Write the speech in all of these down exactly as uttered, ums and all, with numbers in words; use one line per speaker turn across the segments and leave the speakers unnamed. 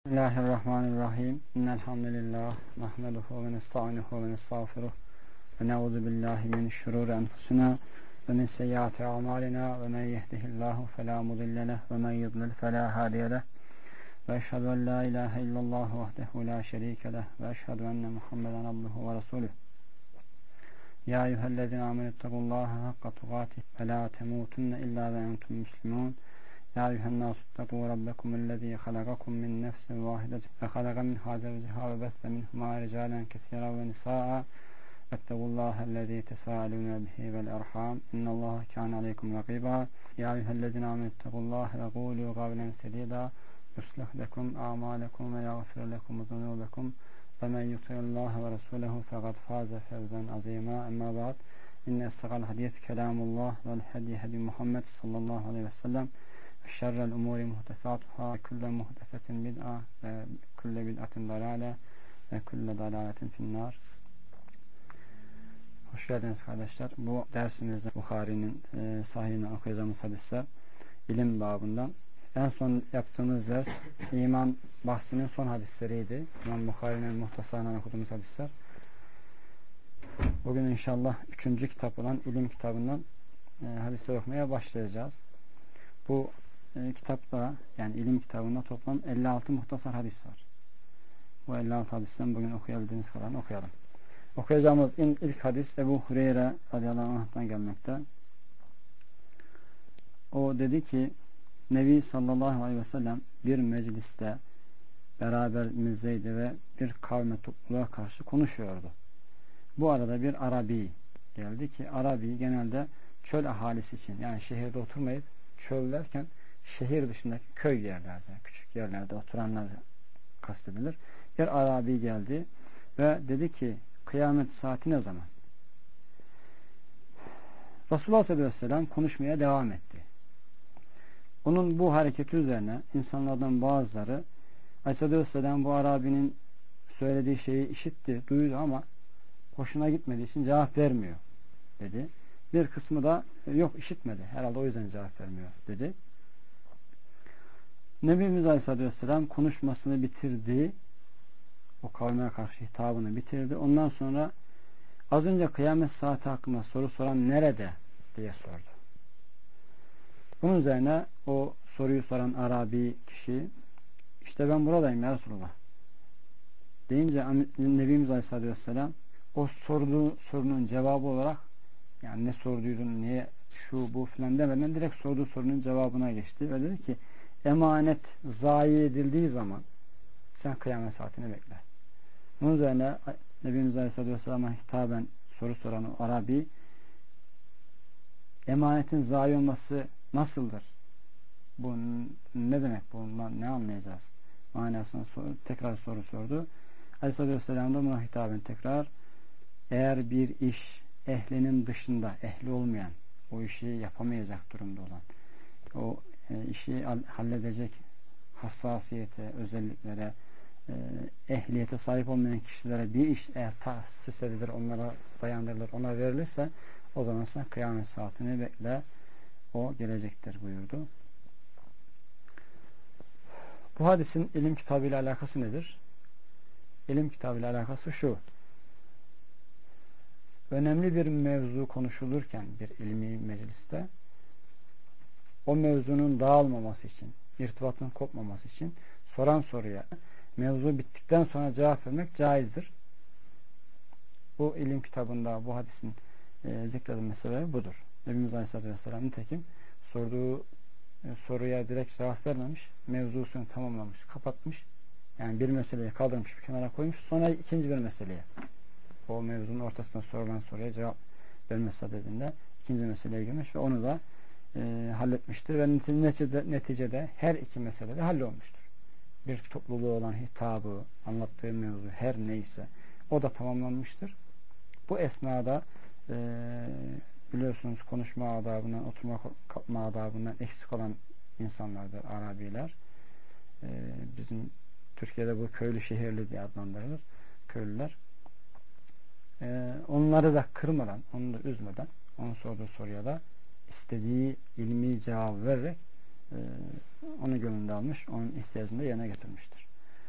Bismillahirrahmanirrahim. İnnelhamdülillah. Nahmeduhu ve nesta'inuhu ve nestağfiruh. Ve ne'udhu billahi min şururi enfusina ve min seyyiati a'malina ve men yehdihillahu fela mudille leh ve men yudlil fela hadiye leh. Ve eşhedü en la ilahe illallah vahdehu la şerike leh ve eşhedü enne Muhammeden abduhu ve resuluh. Ya eyyühellezine amenüttekullaha hakka tukatih ve la temutunne illa ve entum müslümun. Ya eyyühennâsü ittekû rabbekumüllezî halakakum min nefsin vâhidetin ve halaka minhâ zevciha ve besse minhumâ ricâlen kesîran ve nisâ'a vettegullâhellezî tesâlûne bihi vel erhâm innallâhe kâne aleykum rakîbâ. Ya eyyühellezîne amenüttekullâhe ve gûlû kavlen sedîdâ yuslih lekum a'mâlekum ve yagfir lekum zunûbekum ve men yuti'illâhe ve resûlehu fekad fâze fevzen azîmâ. Emmâ ba'd. İnne estakal hadîs kelâmullah vel hedi hedi Muhammed sallallahu aleyhi ve sellem. Şerrel umuri muhtesatuhâ, külle muhtesetin bid'a ve külle bid'atin dalâle ve külle dalâletin finnâr. Hoş geldiniz kardeşler. Bu dersimizde Bukhari'nin e, sahihinden okuyacağımız hadisler ilim babından. En son yaptığımız ders iman bahsinin son hadisleriydi. İmam Bukhari'nin muhtasarından okuduğumuz hadisler. Bugün inşallah üçüncü kitap olan ilim kitabından e, hadisler okumaya başlayacağız. Bu e, kitapta, yani ilim kitabında toplam elli altı muhtasar hadis var. Bu elli altı hadisten bugün okuyabildiğimiz kadarını okuyalım. Okuyacağımız ilk hadis Ebu Hureyre radıyallahu anh'tan gelmekte. O dedi ki Nebi sallallahu aleyhi ve sellem bir mecliste beraberimizdeydi ve bir kavme topluluğa karşı konuşuyordu. Bu arada bir Arabi geldi ki Arabi genelde çöl ahalisi için, yani şehirde oturmayıp çöl derken şehir dışındaki köy yerlerde, küçük yerlerde oturanlar kastedilir. Bir Arabi geldi ve dedi ki kıyamet saati ne zaman? Resulullah sallallahu aleyhi ve sellem konuşmaya devam etti. Onun bu hareketi üzerine insanlardan bazıları Aleyhisselatü Vesselam bu Arabi'nin söylediği şeyi işitti, duydu ama hoşuna gitmediği için cevap vermiyor dedi. Bir kısmı da yok işitmedi, herhalde o yüzden cevap vermiyor dedi. Nebimiz Aleyhisselatü Vesselam konuşmasını bitirdi. O kavme karşı hitabını bitirdi. Ondan sonra az önce kıyamet saati hakkında soru soran nerede diye sordu. Bunun üzerine o soruyu soran Arabi kişi işte ben buradayım ya Resulullah deyince Nebimiz Aleyhisselatü Vesselam o sorduğu sorunun cevabı olarak, yani ne sorduydun, niye şu bu filan demeden direkt sorduğu sorunun cevabına geçti ve dedi ki emanet zayi edildiği zaman sen kıyamet saatini bekle. Bunun üzerine Nebimiz Aleyhisselatü Vesselam'a hitaben soru soran o Arabi emanetin zayi olması nasıldır? Bu ne demek? Bundan ne anlayacağız? Manasını sor, tekrar soru sordu. Aleyhisselatü Vesselam da buna hitaben tekrar eğer bir iş ehlinin dışında, ehli olmayan, o işi yapamayacak durumda olan, o e, işi halledecek hassasiyete, özelliklere, e, ehliyete sahip olmayan kişilere bir iş eğer tahsis edilir, onlara dayandırılır, ona verilirse o zaman sen kıyamet saatini bekle, o gelecektir buyurdu. Bu hadisin ilim kitabıyla alakası nedir? İlim kitabıyla alakası şu: önemli bir mevzu konuşulurken bir ilmi mecliste o mevzunun dağılmaması için, irtibatın kopmaması için soran soruya mevzu bittikten sonra cevap vermek caizdir. Bu ilim kitabında bu hadisin e, zikredilme sebebi budur. Nebimiz Aleyhisselatü Vesselam nitekim sorduğu e, soruya direkt cevap vermemiş, mevzusunu tamamlamış, kapatmış. Yani bir meseleyi kaldırmış, bir kenara koymuş, sonra ikinci bir meseleye, o mevzunun ortasında sorulan soruya cevap verme sebebinde ikinci meseleye girmiş ve onu da e, halletmiştir ve neticede, neticede her iki mesele de hallolmuştur. Bir topluluğu olan hitabı, anlattığı mevzu her neyse o da tamamlanmıştır. Bu esnada e, biliyorsunuz konuşma adabından, oturma kalkma adabından eksik olan insanlardır Arabiler. E, bizim Türkiye'de bu köylü şehirli diye adlandırılır. Köylüler. Ee, onları da kırmadan, onu da üzmeden, onun sorduğu soruya da istediği ilmi cevabı vererek e, onu gönlünde almış, onun ihtiyacını da yerine getirmiştir.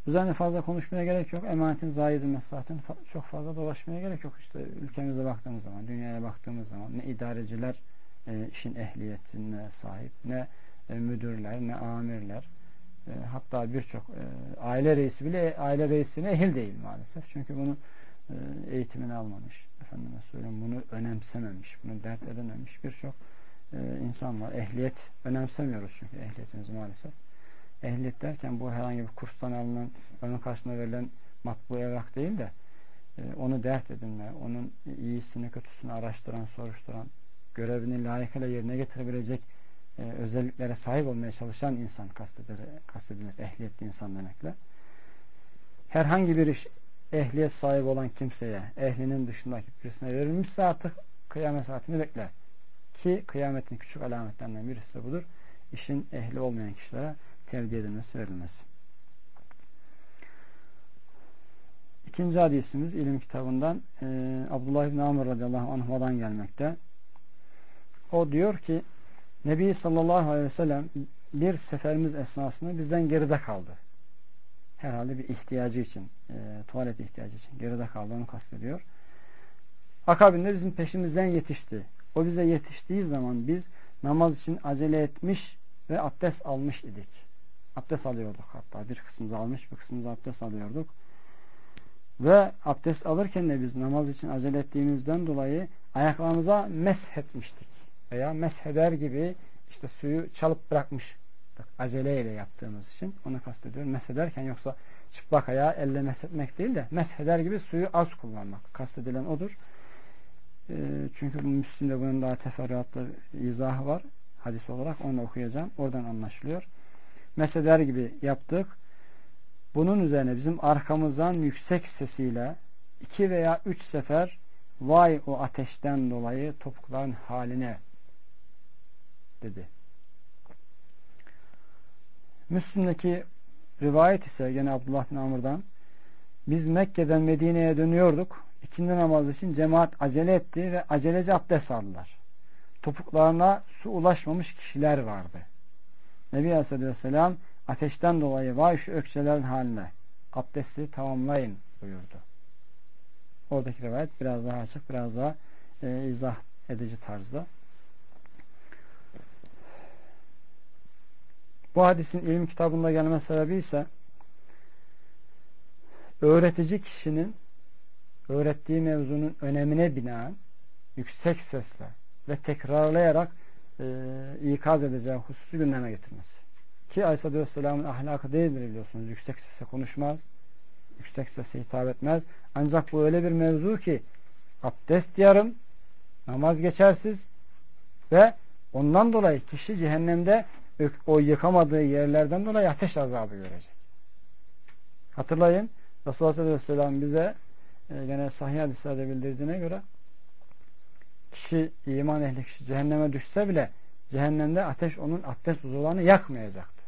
Üzerine fazla konuşmaya gerek yok. Emanetin zayi edilmesi zaten çok fazla dolaşmaya gerek yok. İşte ülkemize baktığımız zaman, dünyaya baktığımız zaman ne idareciler e, işin ehliyetine sahip, ne e, müdürler, ne amirler, e, hatta birçok e, aile reisi bile aile reisine ehil değil maalesef. Çünkü bunu e, eğitimini almamış, efendime söyleyeyim, bunu önemsememiş, bunu dert edememiş birçok e, insan var. Ehliyet önemsemiyoruz çünkü ehliyetimizi maalesef. Ehliyet derken bu herhangi bir kurstan alınan, onun karşılığında verilen matbu evrak değil de e, onu dert edinme, onun iyisini kötüsünü araştıran, soruşturan, görevini layıkıyla yerine getirebilecek e, özelliklere sahip olmaya çalışan insan kastedilir, kastedilir ehliyetli insan demekle. Herhangi bir iş ehliyet sahibi olan kimseye, ehlinin dışındaki birisine verilmişse artık kıyamet saatini bekler. Ki kıyametin küçük alametlerinden birisi de budur. İşin ehli olmayan kişilere tevdi edilmesi, verilmesi. İkinci hadisimiz ilim kitabından e, Abdullah ibn Amr radıyallahu anh'dan gelmekte. O diyor ki Nebi sallallahu aleyhi ve sellem bir seferimiz esnasında bizden geride kaldı. Herhalde bir ihtiyacı için, e, tuvalet ihtiyacı için geride kaldığını kastediyor. Akabinde bizim peşimizden yetişti. O bize yetiştiği zaman biz namaz için acele etmiş ve abdest almış idik. Abdest alıyorduk hatta. Bir kısmımızı almış, bir kısmımızı abdest alıyorduk. Ve abdest alırken de biz namaz için acele ettiğimizden dolayı ayaklarımıza mesh etmiştik. Veya mesheder gibi işte suyu çalıp bırakmıştık. Aceleyle yaptığımız için onu kastediyorum. Mesederken yoksa çıplak ayağı elle meshetmek değil de mesheder gibi suyu az kullanmak. Kastedilen odur. E, çünkü bu Müslim'de bunun daha teferruatlı izahı var. Hadis olarak onu okuyacağım. Oradan anlaşılıyor. Mesheder gibi yaptık. Bunun üzerine bizim arkamızdan yüksek sesiyle iki veya üç sefer vay o ateşten dolayı topukların haline dedi. Müslim'deki rivayet ise gene Abdullah bin Amr'dan biz Mekke'den Medine'ye dönüyorduk. İkindi namazı için cemaat acele etti ve acelece abdest aldılar. Topuklarına su ulaşmamış kişiler vardı. Nebi Aleyhisselatü Vesselam ateşten dolayı vay şu ökçelerin haline abdesti tamamlayın buyurdu. Oradaki rivayet biraz daha açık, biraz daha e, izah edici tarzda. Bu hadisin ilim kitabında gelme sebebi ise öğretici kişinin öğrettiği mevzunun önemine binaen yüksek sesle ve tekrarlayarak e, ikaz edeceği hususu gündeme getirmesi. Ki Aleyhisselatü Vesselam'ın ahlakı değildir biliyorsunuz. Yüksek sesle konuşmaz. Yüksek sesle hitap etmez. Ancak bu öyle bir mevzu ki abdest yarım, namaz geçersiz ve ondan dolayı kişi cehennemde o yıkamadığı yerlerden dolayı ateş azabı görecek. Hatırlayın Resulullah sallallahu aleyhi ve sellem bize e, gene sahih hadislerde bildirdiğine göre kişi, iman ehli kişi cehenneme düşse bile cehennemde ateş onun abdest uzuvlarını yakmayacaktı.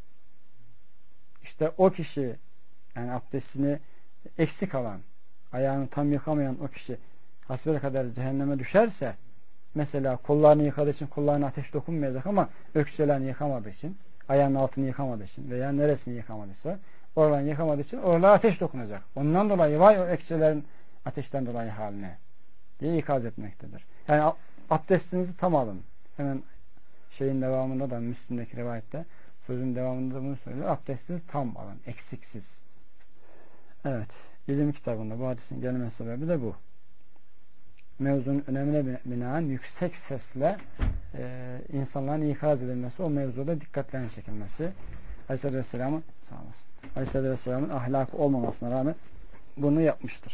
İşte o kişi yani abdestini eksik alan, ayağını tam yıkamayan o kişi hasbel kadar cehenneme düşerse mesela kollarını yıkadığı için kollarına ateş dokunmayacak ama ökçelerini yıkamadığı için, ayağının altını yıkamadığı için veya neresini yıkamadıysa oralarını yıkamadığı için oralara ateş dokunacak. Ondan dolayı vay o ökçelerin ateşten dolayı haline diye ikaz etmektedir. Yani abdestinizi tam alın. Hemen şeyin devamında da Müslim'deki rivayette sözün devamında da bunu söylüyor. Abdestinizi tam alın. Eksiksiz. Evet. İlim kitabında bu hadisin gelme sebebi de bu. Mevzunun önemine binaen yüksek sesle e, insanların ikaz edilmesi, o mevzuda dikkatlerini çekilmesi. Aleyhisselatü Vesselam'ın sağ olasın. Aleyhisselatü Vesselam'ın ahlakı olmamasına rağmen bunu yapmıştır.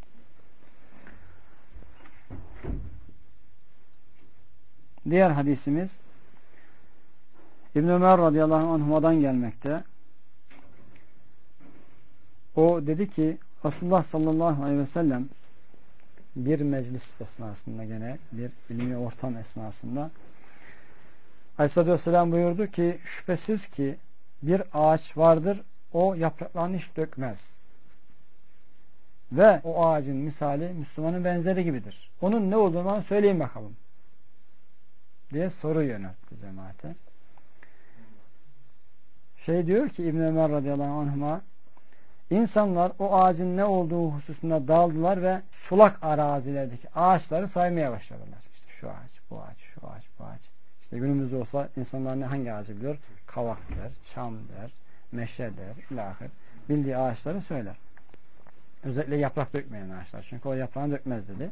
Diğer hadisimiz İbn Ömer radıyallahu anhuma'dan gelmekte. O dedi ki Resulullah sallallahu aleyhi ve sellem bir meclis esnasında gene bir ilmi ortam esnasında Aleyhisselatü Vesselam buyurdu ki şüphesiz ki bir ağaç vardır o yapraklarını hiç dökmez. Ve o ağacın misali Müslümanın benzeri gibidir. Onun ne olduğunu söyleyin bakalım diye soru yöneltti cemaate. Şey diyor ki İbn Ömer radıyallahu anhuma İnsanlar o ağacın ne olduğu hususunda daldılar ve sulak arazilerdeki ağaçları saymaya başladılar. İşte şu ağaç, bu ağaç, şu ağaç, bu ağaç. İşte günümüzde olsa insanlar ne hangi ağacı biliyor? Kavak der, çam der, meşe der, ilahir. Bildiği ağaçları söyler. Özellikle yaprak dökmeyen ağaçlar. Çünkü o yaprağını dökmez dedi.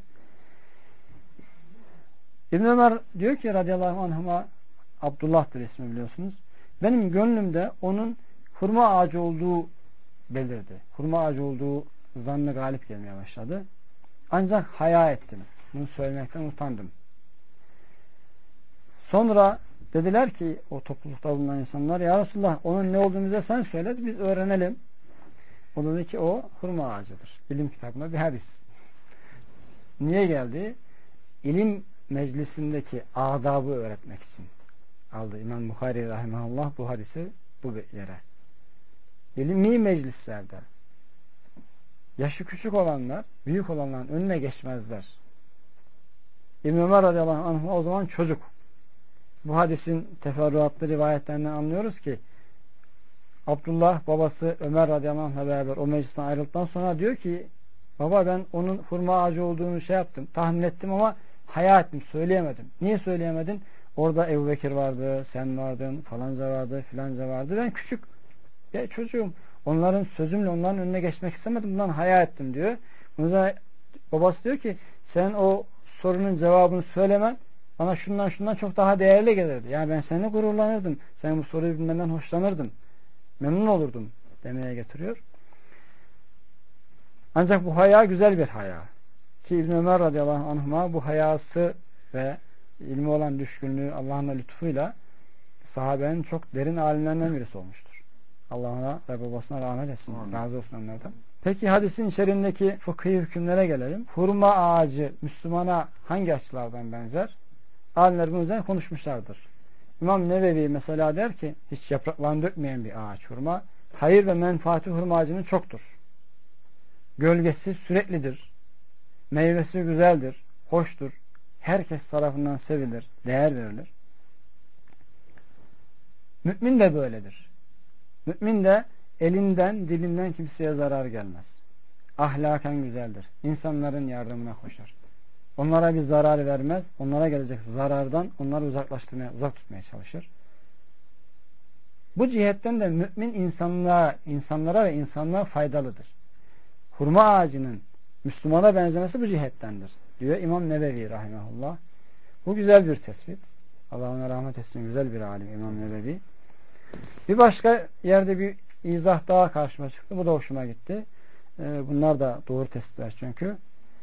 İbn Ömer diyor ki radıyallahu anhuma, Abdullah'tır ismi biliyorsunuz. Benim gönlümde onun hurma ağacı olduğu belirdi. Hurma ağacı olduğu zannı galip gelmeye başladı. Ancak haya ettim. Bunu söylemekten utandım. Sonra dediler ki o toplulukta bulunan insanlar, ya Resulullah onun ne olduğunu bize sen söyle, biz öğrenelim. O dedi ki o hurma ağacıdır. İlim kitabında bir hadis. Niye geldi? İlim meclisindeki adabı öğretmek için aldı İmam Bukhari rahimahullah bu hadisi bu yere. İlmi meclislerde yaşı küçük olanlar büyük olanların önüne geçmezler. İbn Ömer radıyallahu anh o zaman çocuk. Bu hadisin teferruatlı rivayetlerinden anlıyoruz ki Abdullah babası Ömer radıyallahu anh'la beraber o meclisten ayrıldıktan sonra diyor ki baba ben onun hurma ağacı olduğunu şey yaptım, tahmin ettim ama haya ettim, söyleyemedim. Niye söyleyemedin? Orada Ebu Bekir vardı, sen vardın, falanca vardı, filanca vardı. Ben küçük ya çocuğum. Onların sözümle onların önüne geçmek istemedim. Bundan haya ettim diyor. Bundan babası diyor ki sen o sorunun cevabını söylemen bana şundan şundan çok daha değerli gelirdi. Yani ben seninle gururlanırdım. Sen bu soruyu bilmenden hoşlanırdım. Memnun olurdum demeye getiriyor. Ancak bu haya güzel bir haya. Ki İbn Ömer radıyallahu anhuma bu hayası ve ilmi olan düşkünlüğü Allah'ın lütfuyla sahabenin çok derin alimlerinden birisi olmuştur. Allah'ına ve babasına rahmet etsin. Amin. Razı olsun onlardan. Peki hadisin içerisindeki fıkhi hükümlere gelelim. Hurma ağacı Müslümana hangi açılardan benzer? Alimler bunun üzerine konuşmuşlardır. İmam Nevevi mesela der ki hiç yapraklarını dökmeyen bir ağaç hurma. Hayır ve menfaati hurma ağacının çoktur. Gölgesi süreklidir. Meyvesi güzeldir. Hoştur. Herkes tarafından sevilir. Değer verilir. Mümin de böyledir. Mümin de elinden, dilinden kimseye zarar gelmez. Ahlaken güzeldir. İnsanların yardımına koşar. Onlara bir zarar vermez. Onlara gelecek zarardan onları uzaklaştırmaya, uzak tutmaya çalışır. Bu cihetten de mümin insanlığa, insanlara ve insanlığa faydalıdır. Hurma ağacının Müslümana benzemesi bu cihettendir diyor İmam Nevevi rahimahullah. Bu güzel bir tespit. Allah ona rahmet etsin. Güzel bir alim İmam Nevevi. Bir başka yerde bir izah daha karşıma çıktı. Bu da hoşuma gitti. Bunlar da doğru tespitler çünkü.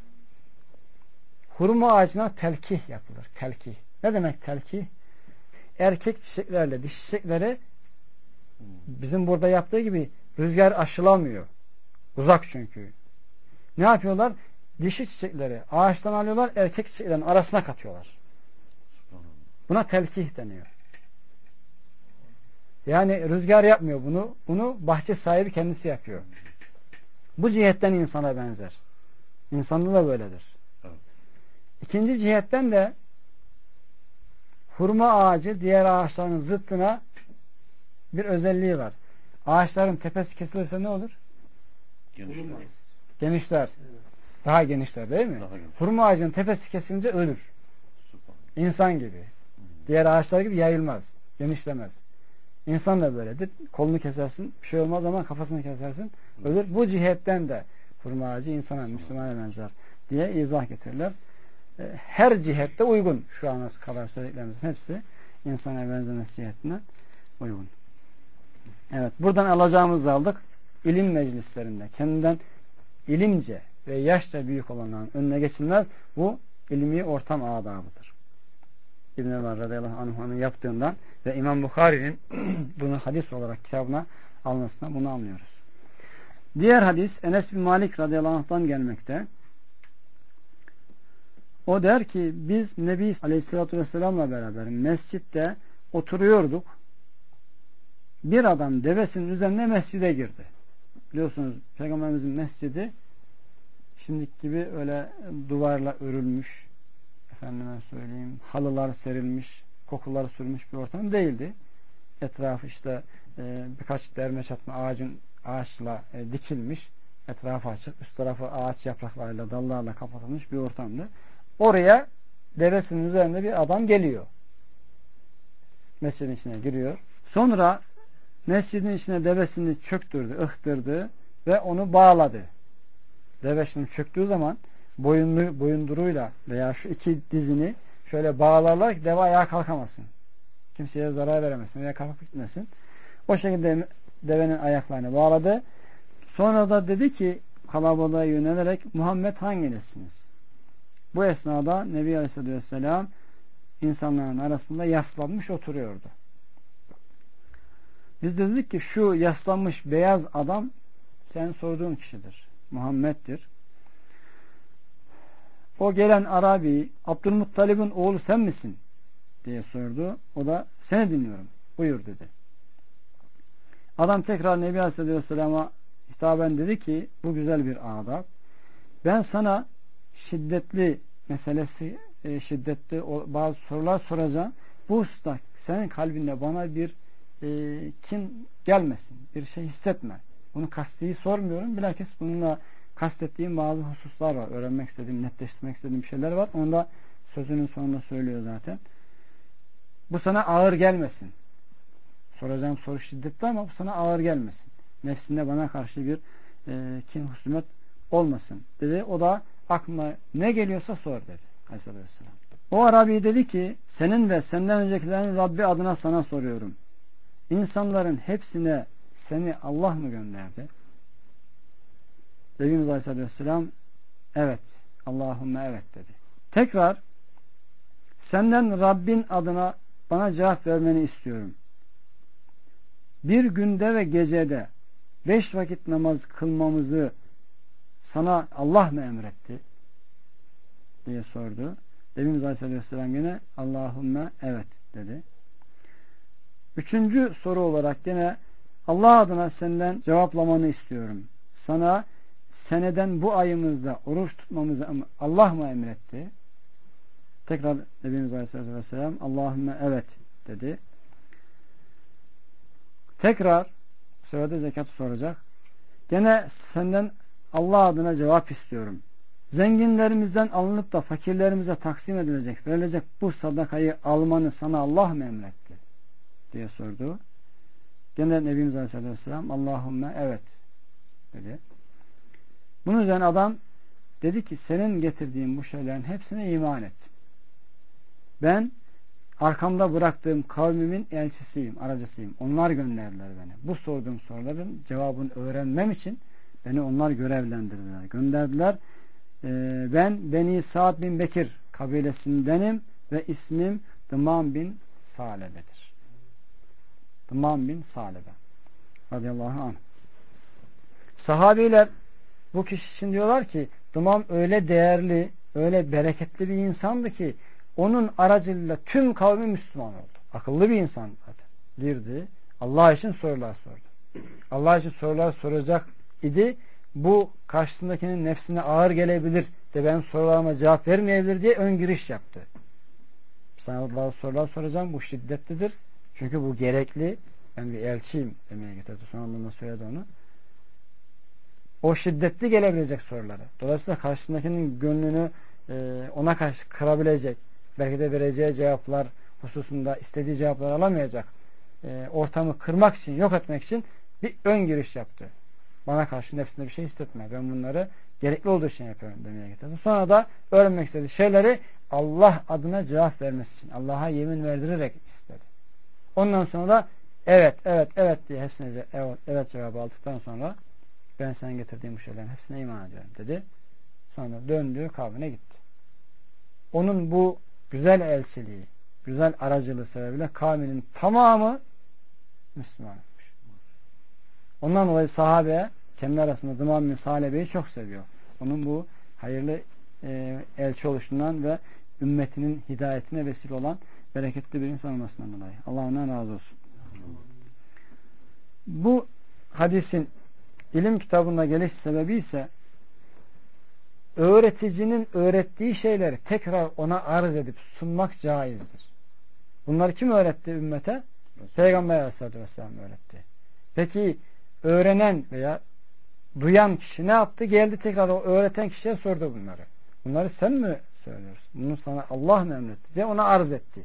Hurma ağacına telkih yapılır. Telkih. Ne demek telkih? Erkek çiçeklerle dişi çiçekleri bizim burada yaptığı gibi rüzgar aşılamıyor. Uzak çünkü. Ne yapıyorlar? Dişi çiçekleri ağaçtan alıyorlar, erkek çiçeklerin arasına katıyorlar. Buna telkih deniyor. Yani rüzgar yapmıyor bunu. Bunu bahçe sahibi kendisi yapıyor. Bu cihetten insana benzer. İnsanda da böyledir. Evet. İkinci cihetten de hurma ağacı diğer ağaçların zıttına bir özelliği var. Ağaçların tepesi kesilirse ne olur?
Genişler.
Genişler. Evet. Daha genişler değil mi? Hurma ağacının tepesi kesilince ölür. Süper. İnsan gibi. Hmm. Diğer ağaçlar gibi yayılmaz. Genişlemez. İnsan da böyledir. Kolunu kesersin, bir şey olmaz ama kafasını kesersin, ölür. Bu cihetten de hurma ağacı insana, Müslümana benzer diye izah getirirler. Her cihette uygun. Şu ana kadar söylediklerimizin hepsi insana benzemesi cihetine uygun. Evet. Buradan alacağımızı aldık. İlim meclislerinde kendinden ilimce ve yaşça büyük olanların önüne geçilmez. Bu ilmi ortam adabıdır. İbn-i Ömer radıyallahu anh'ın yaptığından ve İmam Bukhari'nin bunu hadis olarak kitabına almasına bunu anlıyoruz. Diğer hadis Enes bin Malik radıyallahu anh'tan gelmekte. O der ki biz Nebi aleyhissalatü vesselam'la beraber mescitte oturuyorduk. Bir adam devesinin üzerine mescide girdi. Biliyorsunuz Peygamberimizin mescidi şimdiki gibi öyle duvarla örülmüş, efendime söyleyeyim, halılar serilmiş, kokular sürmüş bir ortam değildi. Etrafı işte e, birkaç derme çatma ağacın ağaçla e, dikilmiş, etrafı açık, üst tarafı ağaç yapraklarıyla, dallarla kapatılmış bir ortamdı. Oraya devesinin üzerinde bir adam geliyor. Mescidin içine giriyor. Sonra mescidin içine devesini çöktürdü, ıhtırdı ve onu bağladı. Deve şimdi çöktüğü zaman boyunlu, boyunduruyla veya şu iki dizini şöyle bağlarlar ki deve ayağa kalkamasın. Kimseye zarar veremesin veya kalkıp gitmesin. O şekilde devenin ayaklarını bağladı. Sonra da dedi ki kalabalığa yönelerek Muhammed hanginizsiniz? Bu esnada Nebi Aleyhisselatü Vesselam insanların arasında yaslanmış oturuyordu. Biz de dedik ki şu yaslanmış beyaz adam sen sorduğun kişidir. Muhammed'dir. O gelen Arabi Abdülmuttalib'in oğlu sen misin? Diye sordu. O da seni dinliyorum. Buyur dedi. Adam tekrar Nebi Aleyhisselatü Vesselam'a hitaben dedi ki bu güzel bir adab. Ben sana şiddetli meselesi e, şiddetli bazı sorular soracağım. Bu hususta senin kalbinde bana bir e, kin gelmesin. Bir şey hissetme. Bunu kasti sormuyorum. Bilakis bununla kastettiğim bazı hususlar var. Öğrenmek istediğim, netleştirmek istediğim şeyler var. Onu da sözünün sonunda söylüyor zaten. Bu sana ağır gelmesin. Soracağım soru şiddetli ama bu sana ağır gelmesin. Nefsinde bana karşı bir e, kin, husumet olmasın dedi. O da aklına ne geliyorsa sor dedi. Aleyhisselatü Vesselam. O Arabi dedi ki senin ve senden öncekilerin Rabbi adına sana soruyorum. İnsanların hepsine seni Allah mı gönderdi? Nebimiz Aleyhisselatü Vesselam evet. Allahümme evet dedi. Tekrar senden Rabbin adına bana cevap vermeni istiyorum. Bir günde ve gecede beş vakit namaz kılmamızı sana Allah mı emretti? Diye sordu. Nebimiz Aleyhisselatü Vesselam yine Allahümme evet dedi. Üçüncü soru olarak yine Allah adına senden cevaplamanı istiyorum. Sana seneden bu ayımızda oruç tutmamızı Allah mı emretti? Tekrar Nebimiz Aleyhisselatü Vesselam Allahümme evet dedi. Tekrar bu sefer de zekatı soracak. Gene senden Allah adına cevap istiyorum. Zenginlerimizden alınıp da fakirlerimize taksim edilecek, verilecek bu sadakayı almanı sana Allah mı emretti? Diye sordu. Gene Nebimiz Aleyhisselatü Vesselam Allahümme evet dedi. Bunun üzerine adam dedi ki senin getirdiğin bu şeylerin hepsine iman ettim. Ben arkamda bıraktığım kavmimin elçisiyim, aracısıyım. Onlar gönderdiler beni. Bu sorduğum soruların cevabını öğrenmem için beni onlar görevlendirdiler, gönderdiler. Ee, ben Beni Sa'd bin Bekir kabilesindenim ve ismim Dıman bin Salebe'dir. Dıman bin Salebe radıyallahu anh. Sahabiler bu kişi için diyorlar ki Dıman öyle değerli, öyle bereketli bir insandı ki onun aracılığıyla tüm kavmi Müslüman oldu. Akıllı bir insan zaten. Girdi. Allah için sorular sordu. Allah için sorular soracak idi. Bu karşısındakinin nefsine ağır gelebilir de ben sorularıma cevap vermeyebilir diye ön giriş yaptı. Sana bazı sorular soracağım. Bu şiddetlidir. Çünkü bu gerekli. Ben bir elçiyim demeye getirdi. Sonra söyledi onu. O şiddetli gelebilecek soruları. Dolayısıyla karşısındakinin gönlünü e, ona karşı kırabilecek, belki de vereceği cevaplar hususunda istediği cevaplar alamayacak, e, ortamı kırmak için, yok etmek için bir ön giriş yaptı. Bana karşı nefsinde bir şey hissetme. Ben bunları gerekli olduğu için yapıyorum demeye getirdim. Sonra da öğrenmek istediği şeyleri Allah adına cevap vermesi için, Allah'a yemin verdirerek istedi. Ondan sonra da evet, evet, evet diye hepsine evet, evet cevabı aldıktan sonra ben senin getirdiğim bu şeylerin hepsine iman ediyorum dedi. Sonra döndü kavmine gitti. Onun bu güzel elçiliği, güzel aracılığı sebebiyle kavminin tamamı Müslüman olmuş. Ondan dolayı sahabe kendi arasında Dıman bin Salebe'yi çok seviyor. Onun bu hayırlı e, elçi oluşundan ve ümmetinin hidayetine vesile olan bereketli bir insan olmasından dolayı. Allah ondan razı olsun. Bu hadisin ilim kitabında geliş sebebi ise öğreticinin öğrettiği şeyleri tekrar ona arz edip sunmak caizdir. Bunları kim öğretti ümmete? Peygamber Aleyhisselatü Vesselam öğretti. Peki öğrenen veya duyan kişi ne yaptı? Geldi tekrar o öğreten kişiye sordu bunları. Bunları sen mi söylüyorsun? Bunu sana Allah mı emretti diye ona arz etti.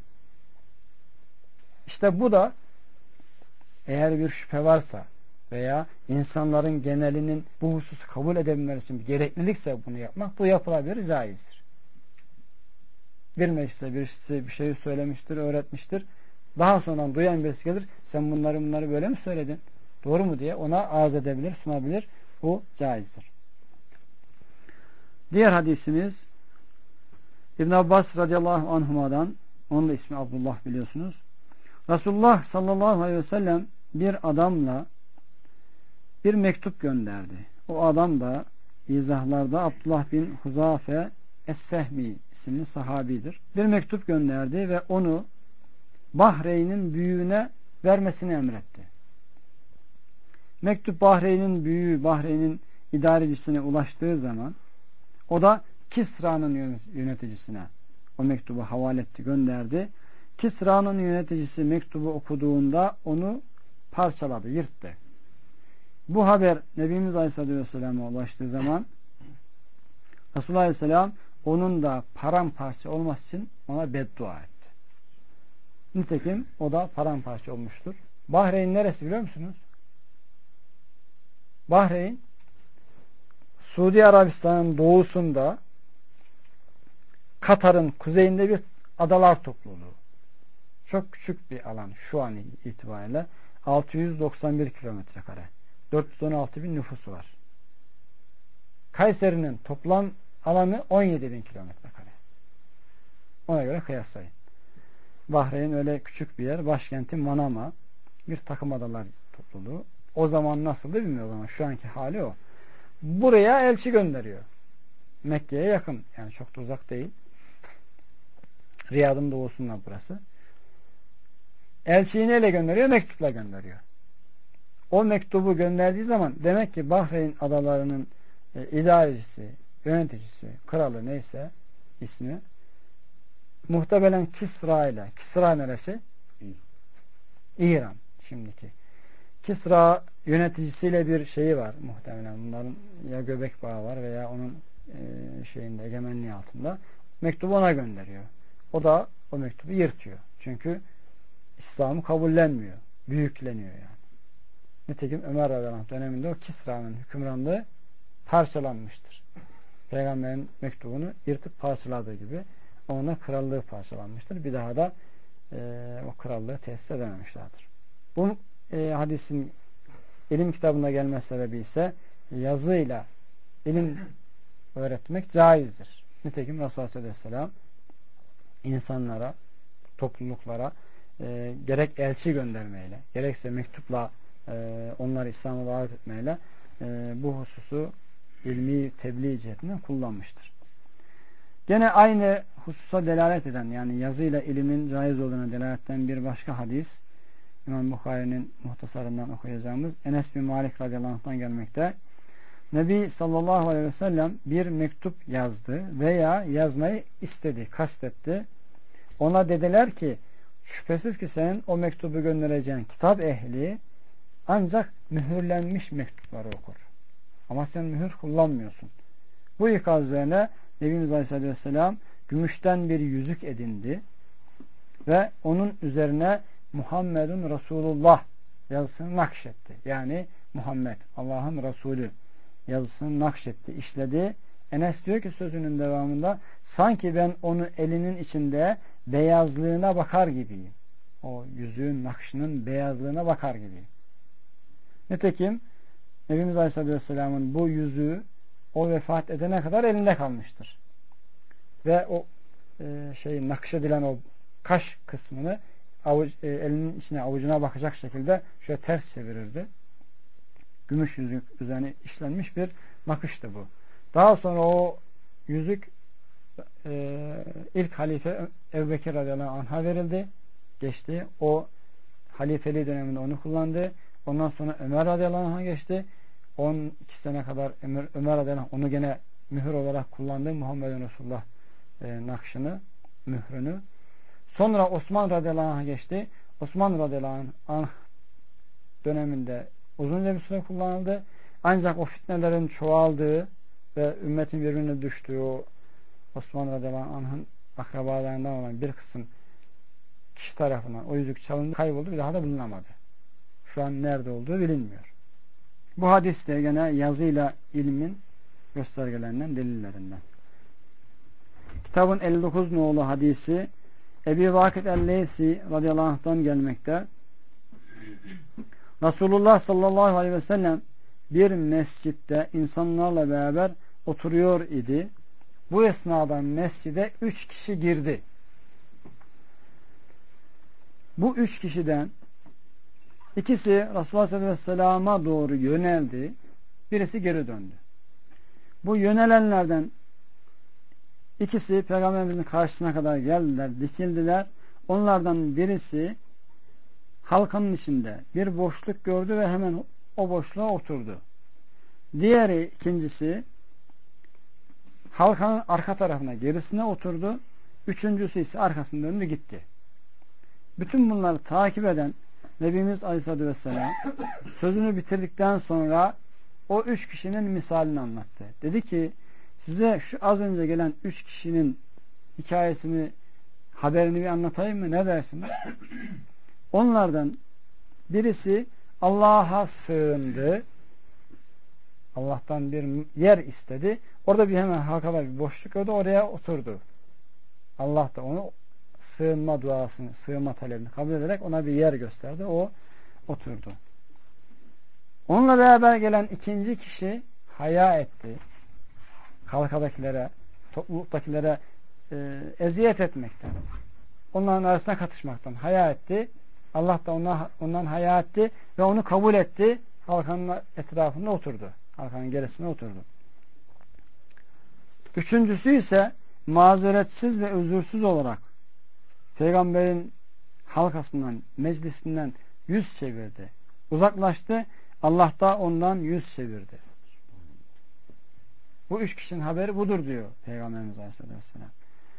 İşte bu da eğer bir şüphe varsa veya insanların genelinin bu hususu kabul edebilmeleri için bir gereklilikse bunu yapmak, bu yapılabilir, caizdir. Bir mecliste birisi bir şey söylemiştir, öğretmiştir. Daha sonra duyan birisi gelir, sen bunları bunları böyle mi söyledin? Doğru mu diye ona arz edebilir, sunabilir. Bu caizdir. Diğer hadisimiz İbn Abbas radıyallahu anhuma'dan, onun da ismi Abdullah biliyorsunuz. Resulullah sallallahu aleyhi ve sellem bir adamla bir mektup gönderdi. O adam da izahlarda Abdullah bin Huzafe Es-Sehmi isimli sahabidir. Bir mektup gönderdi ve onu Bahreyn'in büyüğüne vermesini emretti. Mektup Bahreyn'in büyüğü, Bahreyn'in idarecisine ulaştığı zaman o da Kisra'nın yöneticisine o mektubu havale etti, gönderdi. Kisra'nın yöneticisi mektubu okuduğunda onu parçaladı, yırttı. Bu haber Nebimiz Aleyhisselatü Vesselam'a ulaştığı zaman Resulullah Aleyhisselam onun da paramparça olması için ona beddua etti. Nitekim o da paramparça olmuştur. Bahreyn neresi biliyor musunuz? Bahreyn Suudi Arabistan'ın doğusunda Katar'ın kuzeyinde bir adalar topluluğu. Çok küçük bir alan şu an itibariyle altı yüz doksan bir kilometre kare. dört yüz on altı bin nüfusu var. Kayseri'nin toplam alanı on yedi bin kilometre kare. Ona göre kıyaslayın. Bahreyn öyle küçük bir yer. Başkenti Manama. Bir takım adalar topluluğu. O zaman nasıldı bilmiyorum ama şu anki hali o. Buraya elçi gönderiyor. Mekke'ye yakın. Yani çok da uzak değil. Riyad'ın doğusunda burası. Elçiyi neyle gönderiyor? Mektupla gönderiyor. O mektubu gönderdiği zaman demek ki Bahreyn adalarının e, idarecisi, yöneticisi, kralı neyse ismi muhtemelen Kisra ile. Kisra neresi? İran şimdiki. Kisra yöneticisiyle bir şeyi var muhtemelen. Bunların ya göbek bağı var veya onun e, şeyinde egemenliği altında. Mektubu ona gönderiyor. O da o mektubu yırtıyor. Çünkü İslam'ı kabullenmiyor. Büyükleniyor yani. Nitekim Ömer radıyallahu anh döneminde o Kisra'nın hükümranlığı parçalanmıştır. Peygamberin mektubunu yırtıp parçaladığı gibi ona krallığı parçalanmıştır. Bir daha da e, o krallığı tesis edememişlerdir. Bu e, hadisin ilim kitabında gelme sebebi ise yazıyla ilim öğretmek caizdir. Nitekim Resulullah sallallahu aleyhi ve sellem insanlara, topluluklara e, gerek elçi göndermeyle, gerekse mektupla e, onları İslam'a davet etmeyle e, bu hususu ilmi tebliğ cihetinden kullanmıştır. Gene aynı hususa delalet eden, yani yazıyla ilimin caiz olduğuna delaletten bir başka hadis, İmam Bukhari'nin muhtasarından okuyacağımız Enes bin Malik radıyallahu anh'tan gelmekte. Nebi sallallahu aleyhi ve sellem bir mektup yazdı veya yazmayı istedi, kastetti. Ona dediler ki, şüphesiz ki senin o mektubu göndereceğin kitap ehli ancak mühürlenmiş mektupları okur. Ama sen mühür kullanmıyorsun. Bu ikaz üzerine Nebimiz Aleyhisselatü Vesselam gümüşten bir yüzük edindi ve onun üzerine Muhammedun Resulullah yazısını nakşetti. Yani Muhammed, Allah'ın Resulü yazısını nakşetti, işledi. Enes diyor ki sözünün devamında, sanki ben onu elinin içinde beyazlığına bakar gibiyim. O yüzüğün nakşının beyazlığına bakar gibiyim. Nitekim Nebimiz Aleyhisselatü Vesselam'ın bu yüzüğü o vefat edene kadar elinde kalmıştır. Ve o e, şey nakşedilen o kaş kısmını avuç, e, elinin içine, avucuna bakacak şekilde şöyle ters çevirirdi. Gümüş yüzük üzerine işlenmiş bir nakıştı bu. Daha sonra o yüzük e, ilk halife Ebubekir radıyallahu anh'a verildi. Geçti. O halifeliği döneminde onu kullandı. Ondan sonra Ömer radıyallahu anh'a geçti. on iki sene kadar Ömer, Ömer radıyallahu anh onu gene mühür olarak kullandı. Muhammedun Resulullah e, nakşını, mührünü. Sonra Osman radıyallahu anh'a geçti. Osman radıyallahu anh döneminde Uzunca bir süre kullanıldı. Ancak o fitnelerin çoğaldığı ve ümmetin birbirine düştüğü, o Osman radıyallahu anh'ın akrabalarından olan bir kısım kişi tarafından o yüzük çalındı, kayboldu, bir daha da bulunamadı. Şu an nerede olduğu bilinmiyor. Bu hadis de gene yazıyla ilmin göstergelerinden, delillerinden. Kitabın elli dokuz nolu hadisi Ebi Vakit el-Leysi radıyallahu anh'tan gelmekte. Resulullah sallallahu aleyhi ve sellem bir mescitte insanlarla beraber oturuyor idi. Bu esnada mescide üç kişi girdi. Bu üç kişiden ikisi Resulullah sallallahu aleyhi ve sellem'e doğru yöneldi. Birisi geri döndü. Bu yönelenlerden ikisi Peygamberimizin karşısına kadar geldiler, dikildiler. Onlardan birisi halkanın içinde bir boşluk gördü ve hemen o boşluğa oturdu. Diğeri, ikincisi halkanın arka tarafına, gerisine oturdu. Üçüncüsü ise arkasını döndü gitti. Bütün bunları takip eden Nebimiz Aleyhisselatü Vesselam sözünü bitirdikten sonra o üç kişinin misalini anlattı. Dedi ki, size şu az önce gelen üç kişinin hikayesini, haberini bir anlatayım mı? Ne dersiniz? Onlardan birisi Allah'a sığındı. Allah'tan bir yer istedi. Orada bir hemen halkada bir boşluk gördü. Oraya oturdu. Allah da onu sığınma duasını, sığınma talebini kabul ederek ona bir yer gösterdi. O oturdu. Onunla beraber gelen ikinci kişi haya etti. Halkadakilere, topluluktakilere e, eziyet etmekten, onların arasına katışmaktan haya etti. Allah da ona, ondan haya etti ve onu kabul etti. Halkanın etrafında oturdu. Halkanın gerisine oturdu. Üçüncüsü ise mazeretsiz ve özürsüz olarak Peygamberin halkasından, meclisinden yüz çevirdi. Uzaklaştı. Allah da ondan yüz çevirdi. Bu üç kişinin haberi budur diyor Peygamberimiz Aleyhisselam.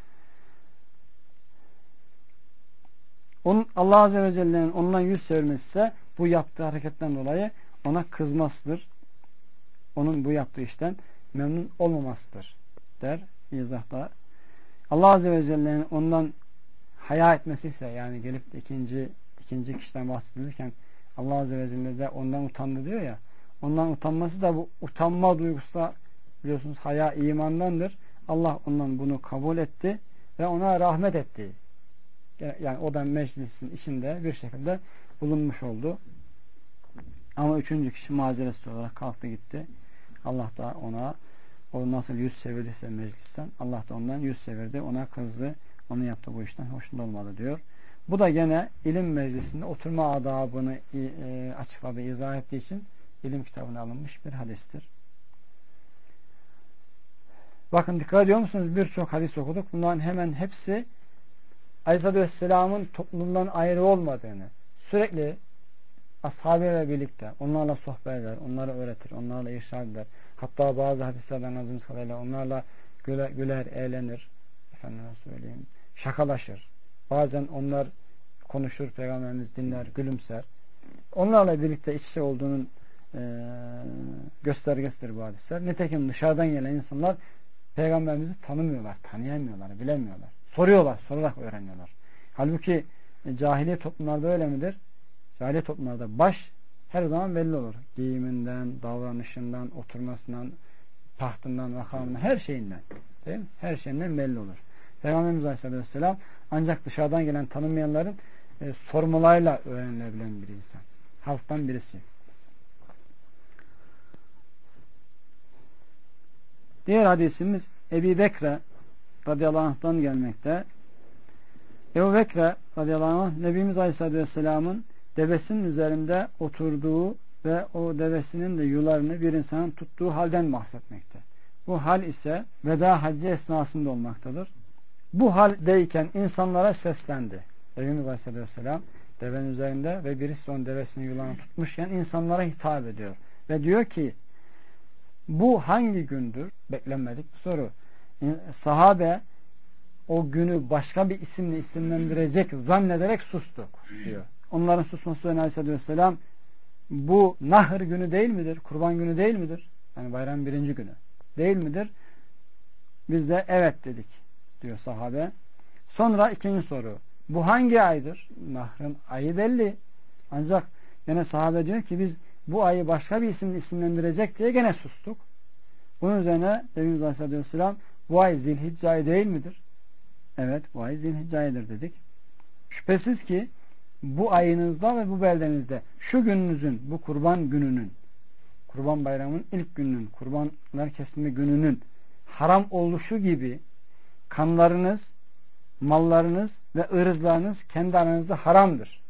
Onun, Allah Azze ve Celle'nin ondan yüz çevirmesi ise bu yaptığı hareketten dolayı ona kızmasıdır. Onun bu yaptığı işten memnun olmamasıdır der izahda. Allah Azze ve Celle'nin ondan haya etmesi ise, yani gelip ikinci ikinci kişiden bahsedilirken Allah Azze ve Celle de ondan utandı diyor ya, ondan utanması da bu utanma duygusu da biliyorsunuz haya imandandır. Allah ondan bunu kabul etti ve ona rahmet etti. Yani o da meclisin içinde bir şekilde bulunmuş oldu. Ama üçüncü kişi mazeretsiz olarak kalktı gitti. Allah da ona, o nasıl yüz çevirdiyse meclisten, Allah da ondan yüz çevirdi. Ona kızdı. Onu yaptı, bu işten hoşnut olmadı diyor. Bu da gene ilim meclisinde oturma adabını e, açıkladığı, izah ettiği için ilim kitabına alınmış bir hadistir. Bakın dikkat ediyor musunuz? Birçok hadis okuduk. Bunların hemen hepsi Aleyhisselatü Vesselam'ın toplumdan ayrı olmadığını, sürekli ashabıyla birlikte onlarla sohbet eder, onlara öğretir, onlarla irşad eder. Hatta bazı hadislerden anladığımız kadarıyla onlarla güler, güler eğlenir, efendime söyleyeyim, şakalaşır. Bazen onlar konuşur, Peygamberimiz dinler, gülümser. Onlarla birlikte iç içe olduğunun e, göstergesidir bu hadisler. Nitekim dışarıdan gelen insanlar Peygamberimizi tanımıyorlar, tanıyamıyorlar, bilemiyorlar. Soruyorlar, sorarak öğreniyorlar. Halbuki e, cahiliye toplumlarda öyle midir? Cahiliye toplumlarda baş her zaman belli olur. Giyiminden, davranışından, oturmasından, tahtından, makamından, her şeyinden. Değil mi? Her şeyinden belli olur. Peygamberimiz Aleyhisselatü Vesselam ancak dışarıdan gelen tanımayanların e, sormalarıyla öğrenilebilen bir insan. Halktan birisi. Diğer hadisimiz Ebu Bekre radıyallahu anh'tan gelmekte. Ebu Bekre radıyallahu anh Nebimiz Aleyhisselatü Vesselam'ın devesinin üzerinde oturduğu ve o devesinin de yularını bir insanın tuttuğu halden bahsetmekte. Bu hal ise veda haccı esnasında olmaktadır. Bu haldeyken insanlara seslendi. Nebimiz Aleyhisselatü Vesselam devenin üzerinde ve birisi onun devesinin yularını tutmuşken insanlara hitap ediyor. Ve diyor ki, bu hangi gündür? Beklenmedik bir soru. Sahabe o günü başka bir isimle isimlendirecek zannederek sustuk diyor. Onların susması üzerine Aleyhisselatü Vesselam bu Nahr günü değil midir? Kurban günü değil midir? Yani bayramın birinci günü. Değil midir? Biz de evet dedik diyor sahabe. Sonra ikinci soru. Bu hangi aydır? Nahr'ın ayı belli. Ancak yine sahabe diyor ki biz bu ayı başka bir isimle isimlendirecek diye gene sustuk. Bunun üzerine Efendimiz Aleyhisselam bu ay Zilhicce ayı değil midir? Evet, bu ay Zilhicce ayıdır dedik. Şüphesiz ki bu ayınızda ve bu beldenizde şu gününüzün, bu kurban gününün, kurban bayramının ilk gününün, kurbanlar kesilme gününün haram oluşu gibi kanlarınız, mallarınız ve ırzlarınız kendi aranızda haramdır.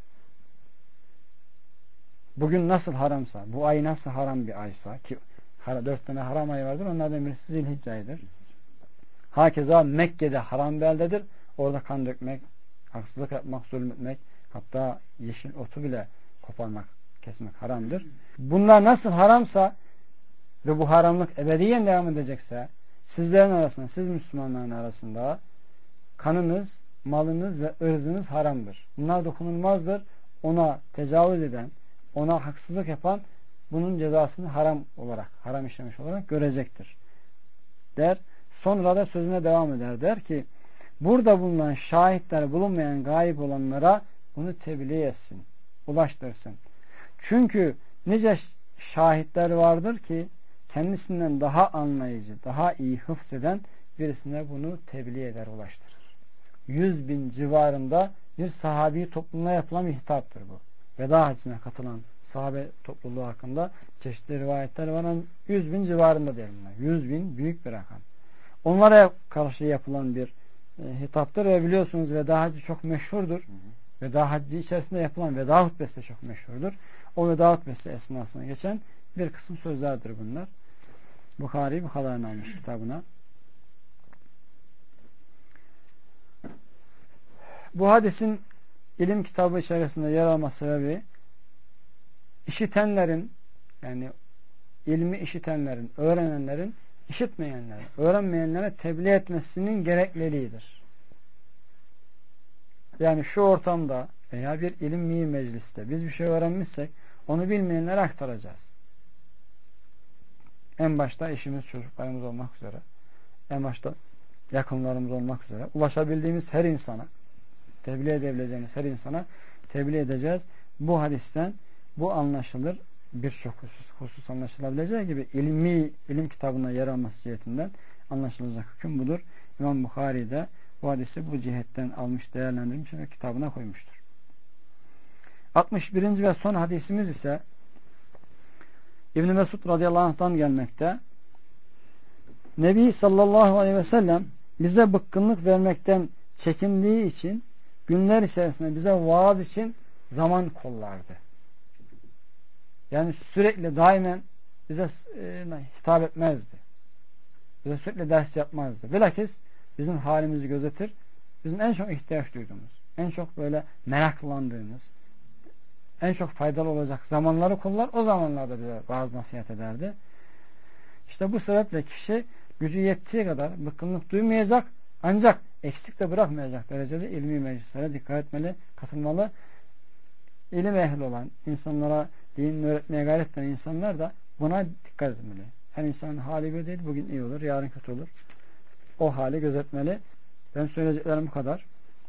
Bugün nasıl haramsa, bu ay nasıl haram bir aysa ki dört tane haram ayı vardır, onlardan birisi Zilhicce ayıdır. Hakeza Mekke'de haram bir beldedir. Orada kan dökmek, haksızlık yapmak, zulmetmek, hatta yeşil otu bile koparmak, kesmek haramdır. Bunlar nasıl haramsa ve bu haramlık ebediyen devam edecekse, sizlerin arasında, siz Müslümanların arasında kanınız, malınız ve ırzınız haramdır. Bunlar dokunulmazdır. Ona tecavüz eden, ona haksızlık yapan bunun cezasını haram olarak, haram işlemiş olarak görecektir der. Sonra da sözüne devam eder. Der ki burada bulunan şahitler bulunmayan gayip olanlara bunu tebliğ etsin, ulaştırsın. Çünkü nice şahitler vardır ki kendisinden daha anlayıcı, daha iyi hıfzeden birisine bunu tebliğ eder, ulaştırır. Yüz bin civarında bir sahabi topluluğuna yapılan bir hitaptır bu. Veda hacına katılan sahabe topluluğu hakkında çeşitli rivayetler var. Yüz bin civarında diyelim. Yüz bin büyük bir rakam. Onlara karşı yapılan bir e, hitaptır ve biliyorsunuz veda hacı çok meşhurdur. Hı hı. Veda hacı içerisinde yapılan veda hutbesi de çok meşhurdur. O veda hutbesi esnasında geçen bir kısım sözlerdir bunlar. Bukhari bu kadarını almış kitabına. Bu hadisin ilim kitabı içerisinde yer alma sebebi işitenlerin, yani ilmi işitenlerin, öğrenenlerin işitmeyenlere, öğrenmeyenlere tebliğ etmesinin gerekliliğidir. Yani şu ortamda veya bir ilmi mecliste biz bir şey öğrenmişsek onu bilmeyenlere aktaracağız. En başta eşimiz, çocuklarımız olmak üzere, en başta yakınlarımız olmak üzere ulaşabildiğimiz her insana, tebliğ edebileceğimiz her insana tebliğ edeceğiz. Bu hadisten bu anlaşılır. Birçok husus, husus anlaşılabileceği gibi ilmi ilim kitabına yer alması cihetinden anlaşılacak hüküm budur. İmam Bukhari de bu hadisi bu cihetten almış, değerlendirmiş ve kitabına koymuştur. altmış birinci ve son hadisimiz ise İbn-i Mesud radıyallahu anh'tan gelmekte. Nebi sallallahu aleyhi ve sellem bize bıkkınlık vermekten çekindiği için günler içerisinde bize vaaz için zaman kollardı. Yani sürekli daimen bize e, hitap etmezdi. Bize sürekli ders yapmazdı. Bilakis bizim halimizi gözetir. Bizim en çok ihtiyaç duyduğumuz, en çok böyle meraklandığımız, en çok faydalı olacak zamanları kollar, o zamanlarda bize vaaz nasihat ederdi. İşte bu sebeple kişi gücü yettiği kadar bıkkınlık duymayacak, ancak eksik de bırakmayacak derecede ilmi meclislere dikkat etmeli, katılmalı. İlim ehli olan insanlara dinini öğretmeye gayret eden insanlar da buna dikkat etmeli. Her insanın hali bir değil. Bugün iyi olur, yarın kötü olur. O hali gözetmeli. Ben söyleyeceklerim bu kadar.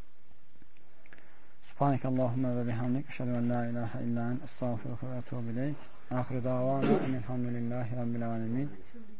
Subhanekallahumma ve bihamdik. Eşhedü en la ilahe illa en estağfiruke ve etûbü ileyk. Ahiru davana enelhamdülillahi rabbil alemin.